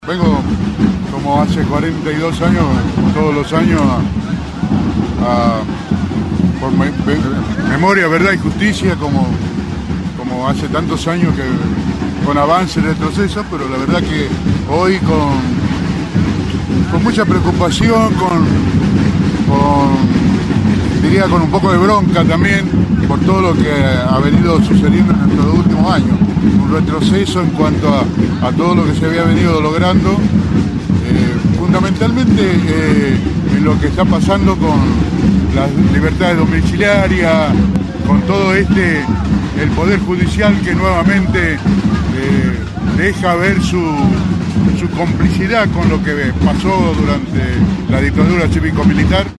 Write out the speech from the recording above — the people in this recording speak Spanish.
Vengo como hace 42 años, todos los años, por memoria, verdad y justicia, como hace tantos años, que con avance y retroceso, pero la verdad que hoy con mucha preocupación, diría con un poco de bronca también, por todo lo que ha venido sucediendo en estos últimos años. Un retroceso en cuanto a todo lo que se había venido logrando, fundamentalmente en lo que está pasando con las libertades domiciliarias, con todo el Poder Judicial que nuevamente deja ver su complicidad con lo que pasó durante la dictadura cívico-militar.